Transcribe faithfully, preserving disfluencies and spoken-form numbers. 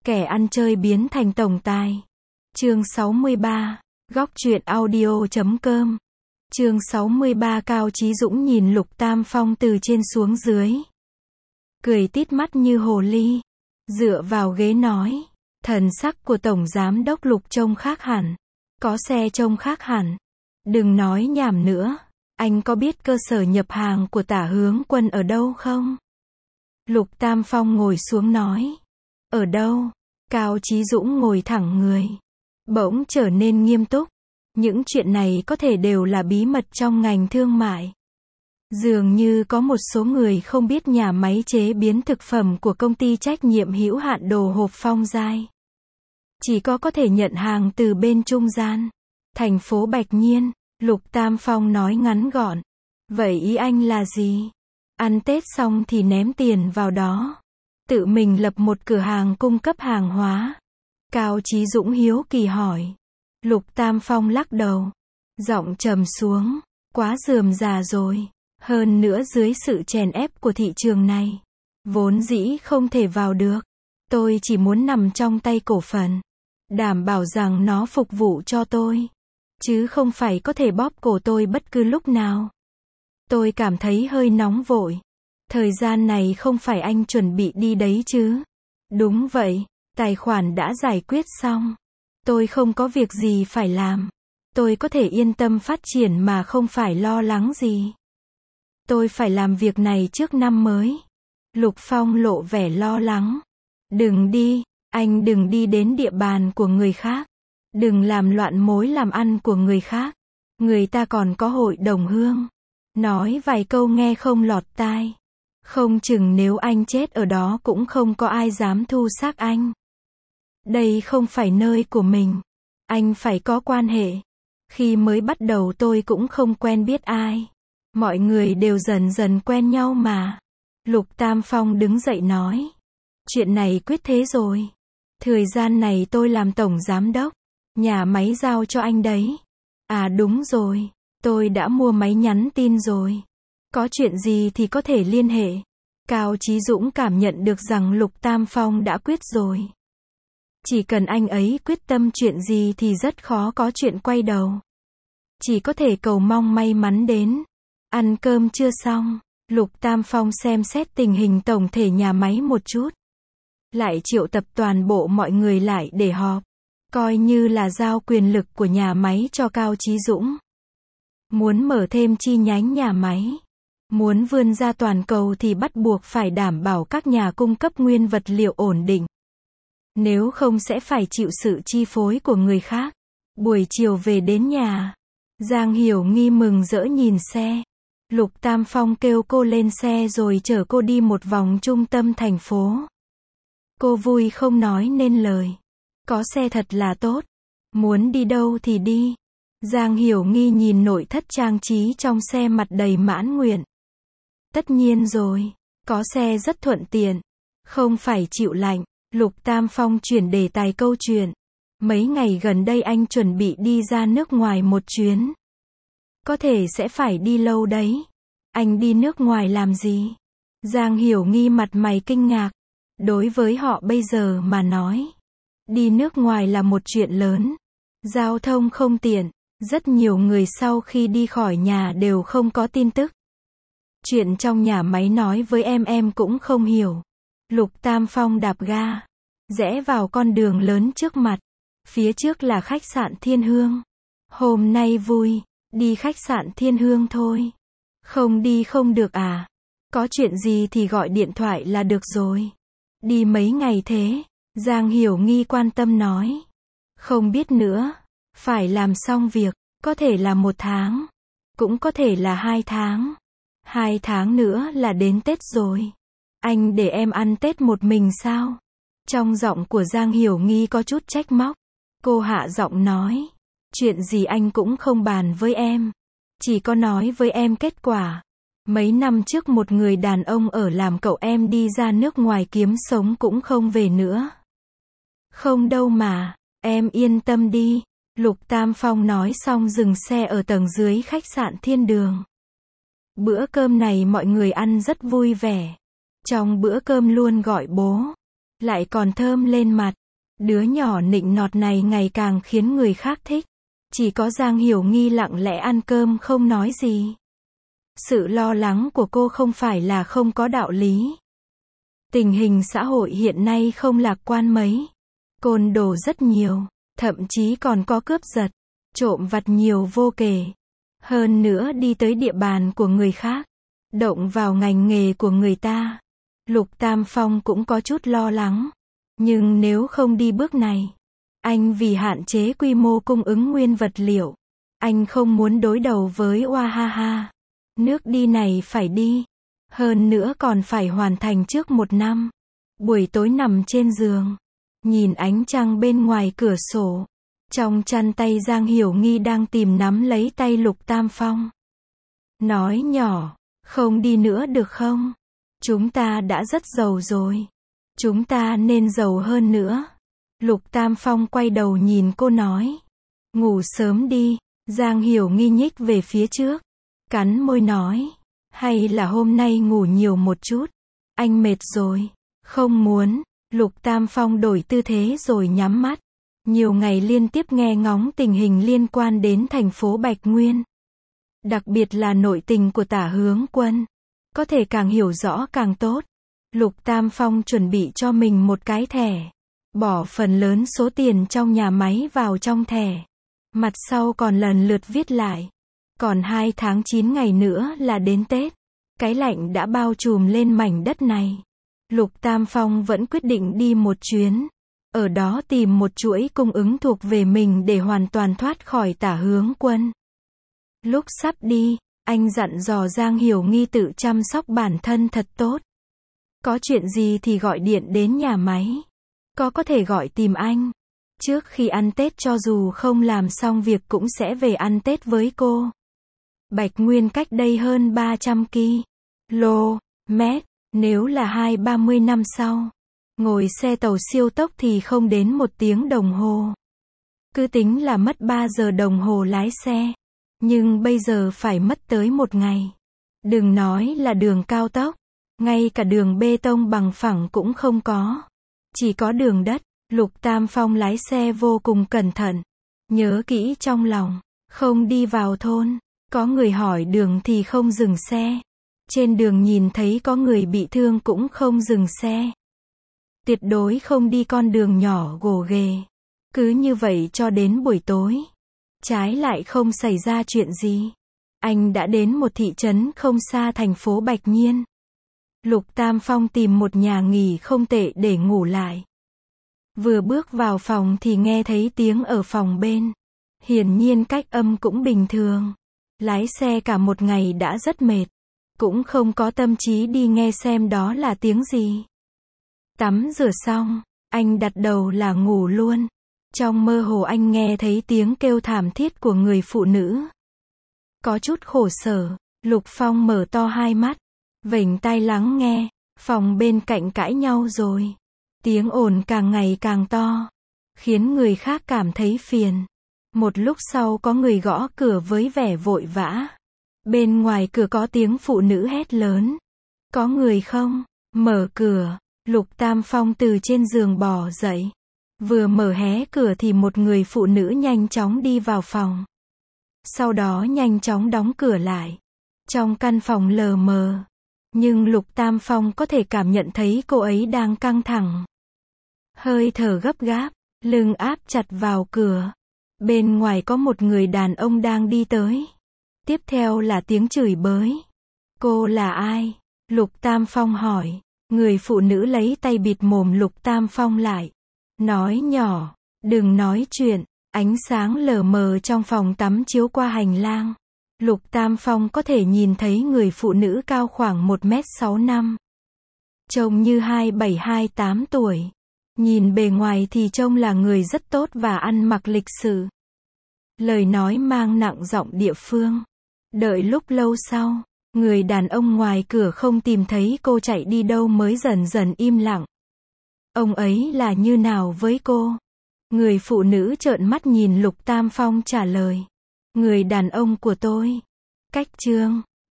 Kẻ ăn chơi biến thành tổng tài. Chương sáu mươi ba. Góc truyện audio chấm com. Chương sáu mươi ba. Cao Chí Dũng nhìn Lục Tam Phong từ trên xuống dưới. Cười tít mắt như hồ ly. Dựa vào ghế nói. Thần sắc của Tổng Giám đốc Lục trông khác hẳn. Có xe trông khác hẳn. Đừng nói nhảm nữa. Anh có biết cơ sở nhập hàng của Tả Hướng Quân ở đâu không? Lục Tam Phong ngồi xuống nói. Ở đâu? Cao Chí Dũng ngồi thẳng người. Bỗng trở nên nghiêm túc. Những chuyện này có thể đều là bí mật trong ngành thương mại. Dường như có một số người không biết nhà máy chế biến thực phẩm của công ty trách nhiệm hữu hạn đồ hộp Phong Giai. Chỉ có có thể nhận hàng từ bên trung gian. Thành phố Bạch Nhiên. Lục Tam Phong nói ngắn gọn. Vậy ý anh là gì? Ăn Tết xong thì ném tiền vào đó. Tự mình lập một cửa hàng cung cấp hàng hóa. Cao Chí Dũng hiếu kỳ hỏi. Lục Tam Phong lắc đầu. Giọng trầm xuống. Quá rườm rà rồi. Hơn nữa dưới sự chèn ép của thị trường này. Vốn dĩ không thể vào được. Tôi chỉ muốn nằm trong tay cổ phần. Đảm bảo rằng nó phục vụ cho tôi. Chứ không phải có thể bóp cổ tôi bất cứ lúc nào. Tôi cảm thấy hơi nóng vội. Thời gian này không phải anh chuẩn bị đi đấy chứ? Đúng vậy, tài khoản đã giải quyết xong. Tôi không có việc gì phải làm. Tôi có thể yên tâm phát triển mà không phải lo lắng gì. Tôi phải làm việc này trước năm mới. Lục Phong lộ vẻ lo lắng. Đừng đi, anh đừng đi đến địa bàn của người khác. Đừng làm loạn mối làm ăn của người khác. Người ta còn có hội đồng hương. Nói vài câu nghe không lọt tai. Không chừng nếu anh chết ở đó cũng không có ai dám thu xác anh. Đây không phải nơi của mình. Anh phải có quan hệ. Khi mới bắt đầu tôi cũng không quen biết ai. Mọi người đều dần dần quen nhau mà. Lục Tam Phong đứng dậy nói. Chuyện này quyết thế rồi. Thời gian này tôi làm tổng giám đốc. Nhà máy giao cho anh đấy. À đúng rồi. Tôi đã mua máy nhắn tin rồi. Có chuyện gì thì có thể liên hệ. Cao Chí Dũng cảm nhận được rằng Lục Tam Phong đã quyết rồi. Chỉ cần anh ấy quyết tâm chuyện gì thì rất khó có chuyện quay đầu. Chỉ có thể cầu mong may mắn đến. Ăn cơm chưa xong. Lục Tam Phong xem xét tình hình tổng thể nhà máy một chút. Lại triệu tập toàn bộ mọi người lại để họp. Coi như là giao quyền lực của nhà máy cho Cao Chí Dũng. Muốn mở thêm chi nhánh nhà máy. Muốn vươn ra toàn cầu thì bắt buộc phải đảm bảo các nhà cung cấp nguyên vật liệu ổn định. Nếu không sẽ phải chịu sự chi phối của người khác. Buổi chiều về đến nhà. Giang Hiểu Nghi mừng rỡ nhìn xe. Lục Tam Phong kêu cô lên xe rồi chở cô đi một vòng trung tâm thành phố. Cô vui không nói nên lời. Có xe thật là tốt. Muốn đi đâu thì đi. Giang Hiểu Nghi nhìn nội thất trang trí trong xe mặt đầy mãn nguyện. Tất nhiên rồi. Có xe rất thuận tiện. Không phải chịu lạnh. Lục Tam Phong chuyển đề tài câu chuyện. Mấy ngày gần đây anh chuẩn bị đi ra nước ngoài một chuyến. Có thể sẽ phải đi lâu đấy. Anh đi nước ngoài làm gì? Giang Hiểu Nghi mặt mày kinh ngạc. Đối với họ bây giờ mà nói. Đi nước ngoài là một chuyện lớn. Giao thông không tiện. Rất nhiều người sau khi đi khỏi nhà đều không có tin tức. Chuyện trong nhà máy nói với em em cũng không hiểu. Lục Tam Phong đạp ga. Rẽ vào con đường lớn trước mặt. Phía trước là khách sạn Thiên Hương. Hôm nay vui. Đi khách sạn Thiên Hương thôi. Không đi không được à? Có chuyện gì thì gọi điện thoại là được rồi. Đi mấy ngày thế? Giang Hiểu Nghi quan tâm nói. Không biết nữa. Phải làm xong việc. Có thể là một tháng. Cũng có thể là hai tháng. Hai tháng nữa là đến Tết rồi. Anh để em ăn Tết một mình sao? Trong giọng của Giang Hiểu Nghi có chút trách móc. Cô hạ giọng nói. Chuyện gì anh cũng không bàn với em. Chỉ có nói với em kết quả. Mấy năm trước một người đàn ông ở làm cậu em đi ra nước ngoài kiếm sống cũng không về nữa. Không đâu mà. Em yên tâm đi. Lục Tam Phong nói xong dừng xe ở tầng dưới khách sạn Thiên Đường. Bữa cơm này mọi người ăn rất vui vẻ. Trong bữa cơm luôn gọi bố. lại còn thơm lên mặt. Đứa nhỏ nịnh nọt này ngày càng khiến người khác thích. Chỉ có Giang Hiểu Nghi lặng lẽ ăn cơm không nói gì. Sự lo lắng của cô không phải là không có đạo lý. Tình hình xã hội hiện nay không lạc quan mấy. Côn đồ rất nhiều, thậm chí còn có cướp giật, trộm vặt nhiều vô kể. Hơn nữa đi tới địa bàn của người khác, động vào ngành nghề của người ta. Lục Tam Phong cũng có chút lo lắng. Nhưng nếu không đi bước này, anh vì hạn chế quy mô cung ứng nguyên vật liệu, anh không muốn đối đầu với Oahaha. Nước đi này phải đi. Hơn nữa còn phải hoàn thành trước một năm. Buổi tối nằm trên giường, nhìn ánh trăng bên ngoài cửa sổ. Trong chăn tay Giang Hiểu Nghi đang tìm nắm lấy tay Lục Tam Phong. Nói nhỏ, không đi nữa được không? Chúng ta đã rất giàu rồi. Chúng ta nên giàu hơn nữa. Lục Tam Phong quay đầu nhìn cô nói. Ngủ sớm đi. Giang Hiểu Nghi nhích về phía trước, cắn môi nói. Hay là hôm nay ngủ nhiều một chút. Anh mệt rồi. Không muốn. Lục Tam Phong đổi tư thế rồi nhắm mắt. Nhiều ngày liên tiếp nghe ngóng tình hình liên quan đến thành phố Bạch Nguyên. Đặc biệt là nội tình của Tả Hướng Quân. Có thể càng hiểu rõ càng tốt. Lục Tam Phong chuẩn bị cho mình một cái thẻ. Bỏ phần lớn số tiền trong nhà máy vào trong thẻ. Mặt sau còn lần lượt viết lại. Còn hai tháng chín ngày nữa là đến Tết. Cái lạnh đã bao trùm lên mảnh đất này. Lục Tam Phong vẫn quyết định đi một chuyến. Ở đó tìm một chuỗi cung ứng thuộc về mình để hoàn toàn thoát khỏi Tả Hướng Quân. Lúc sắp đi, anh dặn dò Giang Hiểu Nghi tự chăm sóc bản thân thật tốt. Có chuyện gì thì gọi điện đến nhà máy. Có có thể gọi tìm anh. Trước khi ăn Tết cho dù không làm xong việc cũng sẽ về ăn Tết với cô. Bạch Nguyên cách đây hơn ba trăm ki lô mét, nếu là hai ba mươi năm sau. Ngồi xe tàu siêu tốc thì không đến một tiếng đồng hồ. Cứ tính là mất ba giờ đồng hồ lái xe. Nhưng bây giờ phải mất tới một ngày. Đừng nói là đường cao tốc. Ngay cả đường bê tông bằng phẳng cũng không có. Chỉ có đường đất. Lục Tam Phong lái xe vô cùng cẩn thận. Nhớ kỹ trong lòng. Không đi vào thôn. Có người hỏi đường thì không dừng xe. Trên đường nhìn thấy có người bị thương cũng không dừng xe. Tuyệt đối không đi con đường nhỏ gồ ghề. Cứ như vậy cho đến buổi tối. Trái lại không xảy ra chuyện gì. Anh đã đến một thị trấn không xa thành phố Bạch Nhiên. Lục Tam Phong tìm một nhà nghỉ không tệ để ngủ lại. Vừa bước vào phòng thì nghe thấy tiếng ở phòng bên. Hiển nhiên cách âm cũng bình thường. Lái xe cả một ngày đã rất mệt. Cũng không có tâm trí đi nghe xem đó là tiếng gì. Tắm rửa xong, anh đặt đầu là ngủ luôn. Trong mơ hồ anh nghe thấy tiếng kêu thảm thiết của người phụ nữ. Có chút khổ sở, Lục Phong mở to hai mắt, vểnh tai lắng nghe. Phòng bên cạnh cãi nhau rồi. Tiếng ồn càng ngày càng to, khiến người khác cảm thấy phiền. Một lúc sau có người gõ cửa với vẻ vội vã. Bên ngoài cửa có tiếng phụ nữ hét lớn. Có người không? Mở cửa. Lục Tam Phong từ trên giường bò dậy. Vừa mở hé cửa thì một người phụ nữ nhanh chóng đi vào phòng. Sau đó nhanh chóng đóng cửa lại. Trong căn phòng lờ mờ. Nhưng Lục Tam Phong có thể cảm nhận thấy cô ấy đang căng thẳng. Hơi thở gấp gáp, lưng áp chặt vào cửa. Bên ngoài có một người đàn ông đang đi tới. Tiếp theo là tiếng chửi bới. Cô là ai? Lục Tam Phong hỏi. Người phụ nữ lấy tay bịt mồm Lục Tam Phong lại. Nói nhỏ, đừng nói chuyện. Ánh sáng lờ mờ trong phòng tắm chiếu qua hành lang. Lục Tam Phong có thể nhìn thấy người phụ nữ cao khoảng một mét sáu năm. Trông như hai bảy hai tám tuổi. Nhìn bề ngoài thì trông là người rất tốt và ăn mặc lịch sự. Lời nói mang nặng giọng địa phương. Đợi lúc lâu sau, người đàn ông ngoài cửa không tìm thấy cô chạy đi đâu mới dần dần im lặng. Ông ấy là như nào với cô? Người phụ nữ trợn mắt nhìn Lục Tam Phong trả lời. Người đàn ông của tôi. Cách Trương.